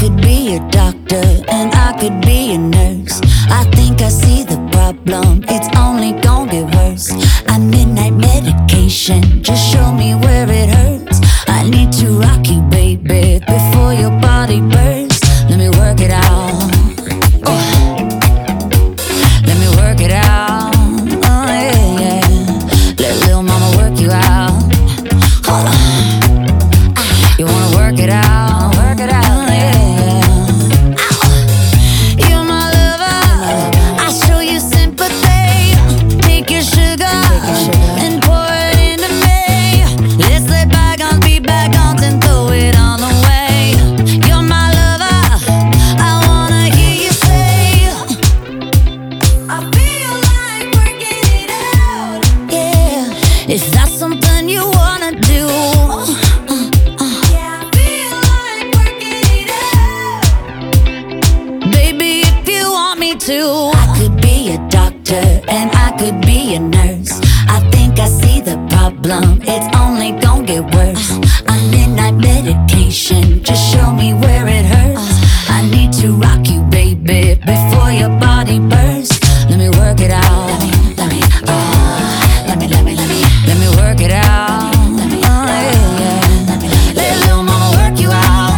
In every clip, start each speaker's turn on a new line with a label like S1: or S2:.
S1: could be a doctor and I could be a nurse. I think I see the problem, it's only gonna get worse. I midnight medication, just show me where it hurts. I need to rock you, baby, before your body bursts. Let me work it out. Let me work it out. Oh yeah, yeah. Let little mama work you out. Hold on. You wanna work it out? Work it out. Yeah, yeah. You're my lover. I show you sympathy. Take your sugar and pour it into me. Let's let bygones be bygones and throw it all away. You're my lover. I wanna hear you say, I feel like working it out. Yeah, is that something you wanna do? Yeah, I feel like working it out. Baby, if you want me to, I could be a doctor and I could be a nurse. I think I see the problem, it's only gonna get worse. I'm midnight medication, just show me where it hurts. I need to rock you, baby, before your body bursts. Let me work it out. Let me work it out. Oh, yeah, yeah. Let little mama work you out.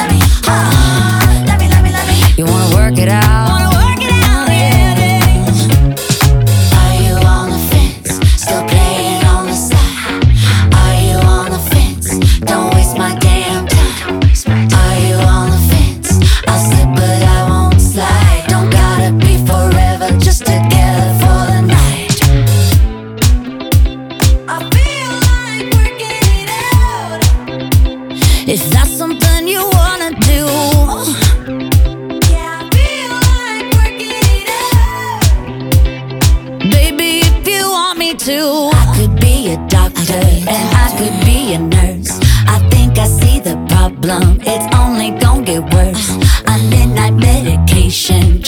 S1: You wanna work it out? Are you on the fence? Still playing on the side? Are you on the fence? Don't waste my damn time. Are you on the fence? I'll slip but I won't slide. Don't gotta be forever, just together for the night. I feel like working it out. Is that something you wanna do? Yeah, I feel like working it out. Baby, if you want me to, I could be a doctor and I could be a nurse. I think I see the problem, it's only gonna get worse. I'm midnight medication,